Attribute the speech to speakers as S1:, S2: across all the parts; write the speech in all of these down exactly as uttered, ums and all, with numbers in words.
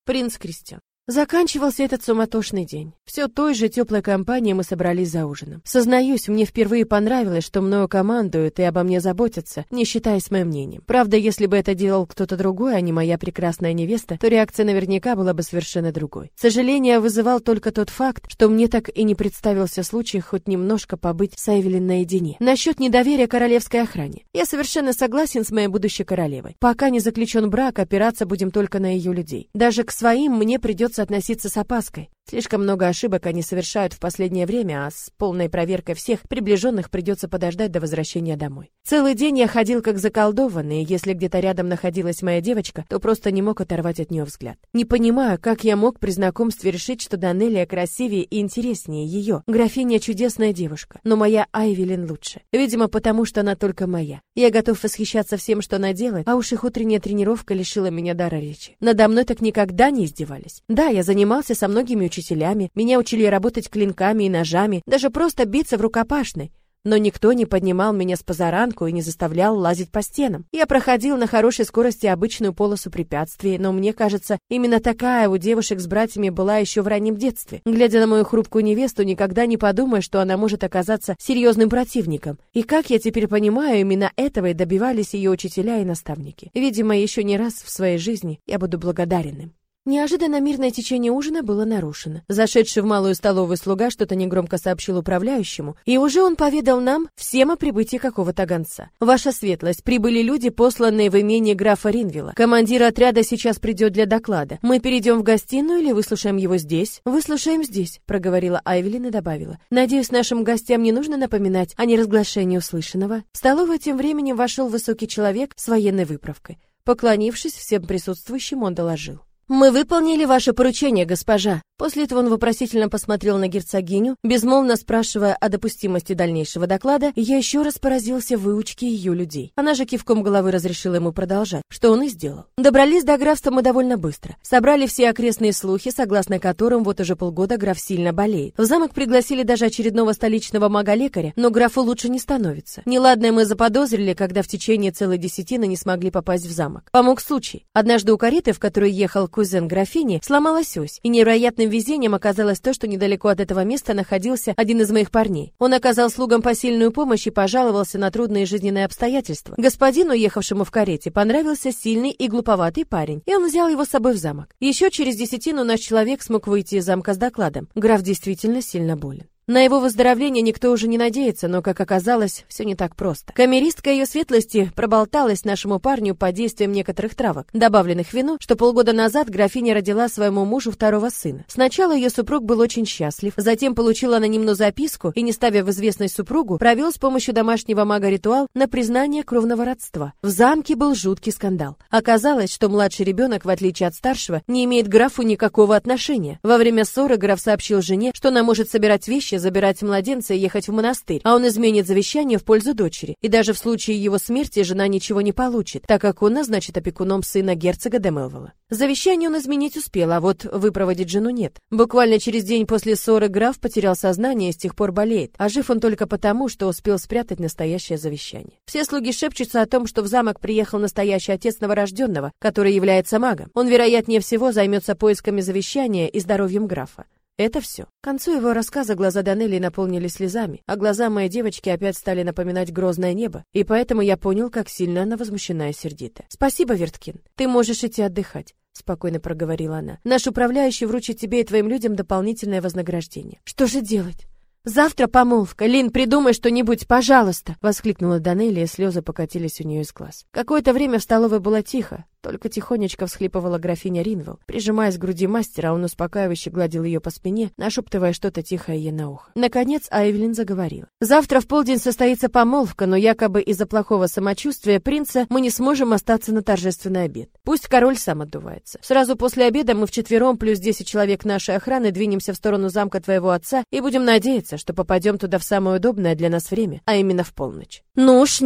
S1: Принц Кристиан. Заканчивался этот суматошный день. Все той же теплой компанией мы собрались за ужином. Сознаюсь, мне впервые понравилось, что мною командуют и обо мне заботятся, не считаясь моим мнением. Правда, если бы это делал кто-то другой, а не моя прекрасная невеста, то реакция наверняка была бы совершенно другой. Сожаление вызывал только тот факт, что мне так и не представился случай хоть немножко побыть с Эвелин наедине. Насчет недоверия королевской охране. Я совершенно согласен с моей будущей королевой. Пока не заключен брак, опираться будем только на ее людей. Даже к своим мне придется относиться с опаской. Слишком много ошибок они совершают в последнее время, а с полной проверкой всех приближенных придется подождать до возвращения домой. Целый день я ходил как заколдованный, и если где-то рядом находилась моя девочка, то просто не мог оторвать от нее взгляд. Не понимаю, как я мог при знакомстве решить, что Данелия красивее и интереснее ее. Графиня чудесная девушка, но моя Айвелин лучше. Видимо, потому что она только моя. Я готов восхищаться всем, что она делает, а уж их утренняя тренировка лишила меня дара речи. Надо мной так никогда не издевались. Да, я занимался со многими учителями, меня учили работать клинками и ножами, даже просто биться в рукопашной. Но никто не поднимал меня с позаранку и не заставлял лазить по стенам. Я проходил на хорошей скорости обычную полосу препятствий, но мне кажется, именно такая у девушек с братьями была еще в раннем детстве. Глядя на мою хрупкую невесту, никогда не подумаешь, что она может оказаться серьезным противником. И как я теперь понимаю, именно этого и добивались ее учителя и наставники. Видимо, еще не раз в своей жизни я буду благодарен им. Неожиданно мирное течение ужина было нарушено. Зашедший в малую столовую слуга что-то негромко сообщил управляющему, и уже он поведал нам всем о прибытии какого-то гонца. «Ваша светлость, прибыли люди, посланные в имение графа Ринвилла. Командир отряда сейчас придет для доклада. Мы перейдем в гостиную или выслушаем его здесь?» «Выслушаем здесь», — проговорила Айвелин и добавила. «Надеюсь, нашим гостям не нужно напоминать о неразглашении услышанного». В столовую тем временем вошел высокий человек с военной выправкой. Поклонившись всем присутствующим, он доложил: «Мы выполнили ваше поручение, госпожа». После этого он вопросительно посмотрел на герцогиню, безмолвно спрашивая о допустимости дальнейшего доклада, и я еще раз поразился выучке ее людей. Она же кивком головы разрешила ему продолжать, что он и сделал. Добрались до графства мы довольно быстро. Собрали все окрестные слухи, согласно которым вот уже полгода граф сильно болеет. В замок пригласили даже очередного столичного мага-лекаря, но графу лучше не становится. Неладное мы заподозрили, когда в течение целой десятины не смогли попасть в замок. Помог случай. Однажды у кареты, в которой ехал кузен графини, сломалась ось, и невероятным везением оказалось то, что недалеко от этого места находился один из моих парней. Он оказал слугам посильную помощь и пожаловался на трудные жизненные обстоятельства. Господину, ехавшему в карете, понравился сильный и глуповатый парень, и он взял его с собой в замок. Еще через десятину наш человек смог выйти из замка с докладом. Граф действительно сильно болен. На его выздоровление никто уже не надеется, но, как оказалось, все не так просто. Камеристка ее светлости проболталась нашему парню под действием некоторых травок, добавленных в вино, что полгода назад графиня родила своему мужу второго сына. Сначала ее супруг был очень счастлив, затем получил анонимную записку и, не ставя в известность супругу, провел с помощью домашнего мага ритуал на признание кровного родства. В замке был жуткий скандал. Оказалось, что младший ребенок, в отличие от старшего, не имеет к графу никакого отношения. Во время ссоры граф сообщил жене, что она может собирать вещи, забирать младенца и ехать в монастырь, а он изменит завещание в пользу дочери. И даже в случае его смерти жена ничего не получит, так как он назначит опекуном сына герцога де Мелвилла. Завещание он изменить успел, а вот выпроводить жену нет. Буквально через день после ссоры граф потерял сознание и с тех пор болеет, а жив он только потому, что успел спрятать настоящее завещание. Все слуги шепчутся о том, что в замок приехал настоящий отец новорожденного, который является магом. Он, вероятнее всего, займется поисками завещания и здоровьем графа. Это все. К концу его рассказа глаза Данелии наполнились слезами, а глаза моей девочки опять стали напоминать грозное небо, и поэтому я понял, как сильно она возмущена и сердита. «Спасибо, Верткин, ты можешь идти отдыхать», — спокойно проговорила она. «Наш управляющий вручит тебе и твоим людям дополнительное вознаграждение». «Что же делать?» «Завтра помолвка. Лин, придумай что-нибудь, пожалуйста!» — воскликнула Данелия, и слезы покатились у нее из глаз. Какое-то время в столовой было тихо, только тихонечко всхлипывала графиня Ринвилл. Прижимаясь к груди мастера, он успокаивающе гладил ее по спине, нашептывая что-то тихое ей на ухо. Наконец Айвелин заговорила. «Завтра в полдень состоится помолвка, но якобы из-за плохого самочувствия принца мы не сможем остаться на торжественный обед. Пусть король сам отдувается. Сразу после обеда мы вчетвером плюс десять человек нашей охраны двинемся в сторону замка твоего отца и будем надеяться, что попадем туда в самое удобное для нас время, а именно в полночь». «Ну уж нет», —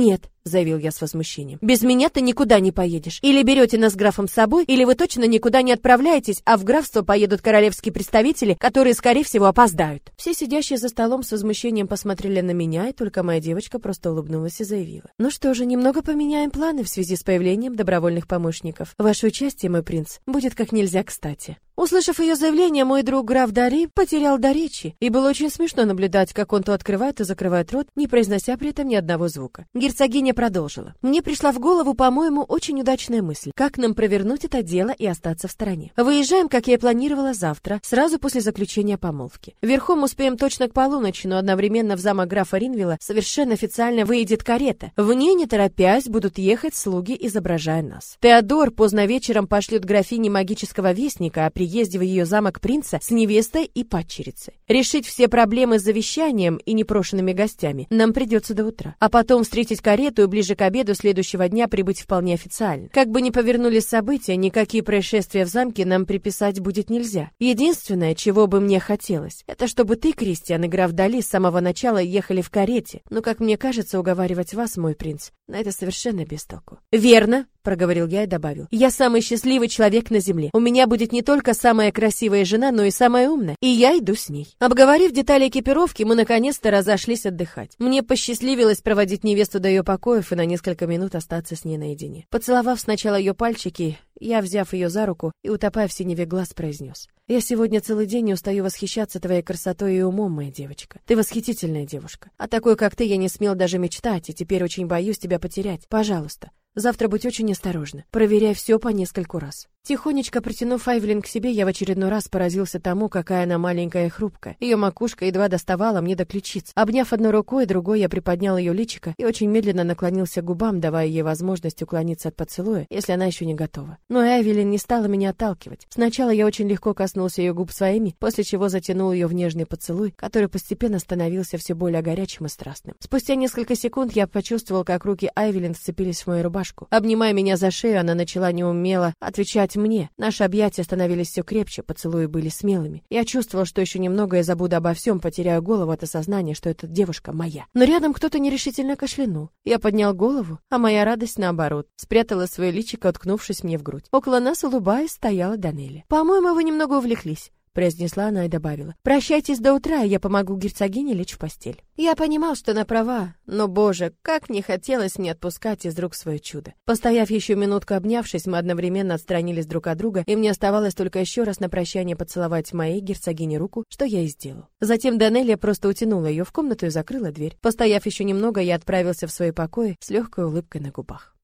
S1: заявил я с возмущением. «Без меня ты никуда не поедешь. Или берете нас с графом с собой, или вы точно никуда не отправляетесь, а в графство поедут королевские представители, которые, скорее всего, опоздают». Все сидящие за столом с возмущением посмотрели на меня, и только моя девочка просто улыбнулась и заявила: «Ну что же, немного поменяем планы в связи с появлением добровольных помощников. Ваше участие, мой принц, будет как нельзя кстати». Услышав ее заявление, мой друг граф Дари потерял до речи, и было очень смешно наблюдать, как он то открывает, то закрывает рот, не произнося при этом ни одного звука. Герцогиня продолжила: «Мне пришла в голову, по-моему, очень удачная мысль. Как нам провернуть это дело и остаться в стороне? Выезжаем, как я и планировала, завтра, сразу после заключения помолвки. Верхом успеем точно к полуночи, но одновременно в замок графа Ринвилла совершенно официально выедет карета. В ней, не торопясь, будут ехать слуги, изображая нас. Теодор поздно вечером пошлет графине магического вестника о приезде в ее замок принца с невестой и падчерицей. Решить все проблемы с завещанием и непрошенными гостями нам придется до утра, а потом встретить карету и ближе к обеду следующего дня прибыть вполне официально. Как бы ни повернулись события, никакие происшествия в замке нам приписать будет нельзя. Единственное, чего бы мне хотелось, это чтобы ты, Кристиан, и граф Дали с самого начала ехали в карете, но, как мне кажется, уговаривать вас, мой принц, на это совершенно без толку». «Верно», — проговорил я и добавил: «Я самый счастливый человек на земле. У меня будет не только самая красивая жена, но и самая умная, и я иду с ней». Обговорив детали экипировки, мы наконец-то разошлись отдыхать. Мне посчастливилось проводить невесту до ее покоев и на несколько минут остаться с ней наедине. Поцеловав сначала ее пальчики, я, взяв ее за руку и утопая в синеве глаз, произнес: «Я сегодня целый день не устаю восхищаться твоей красотой и умом, моя девочка. Ты восхитительная девушка. А такой, как ты, я не смел даже мечтать, и теперь очень боюсь тебя потерять. Пожалуйста, завтра будь очень осторожна. Проверяй все по нескольку раз». Тихонечко притянув Айвелин к себе, я в очередной раз поразился тому, какая она маленькая и хрупкая. Ее макушка едва доставала мне до ключиц. Обняв одной рукой, другой я приподнял ее личико и очень медленно наклонился к губам, давая ей возможность уклониться от поцелуя, если она еще не готова. Но Айвелин не стала меня отталкивать. Сначала я очень легко коснулся ее губ своими, после чего затянул ее в нежный поцелуй, который постепенно становился все более горячим и страстным. Спустя несколько секунд я почувствовал, как руки Айвелин вцепились в мою рубашку. Обнимая меня за шею, она начала неумело отвечать мне. Наши объятия становились все крепче, поцелуи были смелыми. Я чувствовал, что еще немного я забуду обо всем, потеряю голову от осознания, что эта девушка моя. Но рядом кто-то нерешительно кашлянул. Я поднял голову, а моя радость, наоборот, спрятала свое личико, уткнувшись мне в грудь. Около нас, улыбаясь, стояла Данелия. «По-моему, вы немного увлеклись», — произнесла она и добавила: «Прощайтесь до утра, и я помогу герцогине лечь в постель». Я понимал, что она права, но, боже, как не хотелось мне отпускать из рук свое чудо. Постояв еще минутку обнявшись, мы одновременно отстранились друг от друга, и мне оставалось только еще раз на прощание поцеловать моей герцогине руку, что я и сделал. Затем Данелия просто утянула ее в комнату и закрыла дверь. Постояв еще немного, я отправился в свои покои с легкой улыбкой на губах.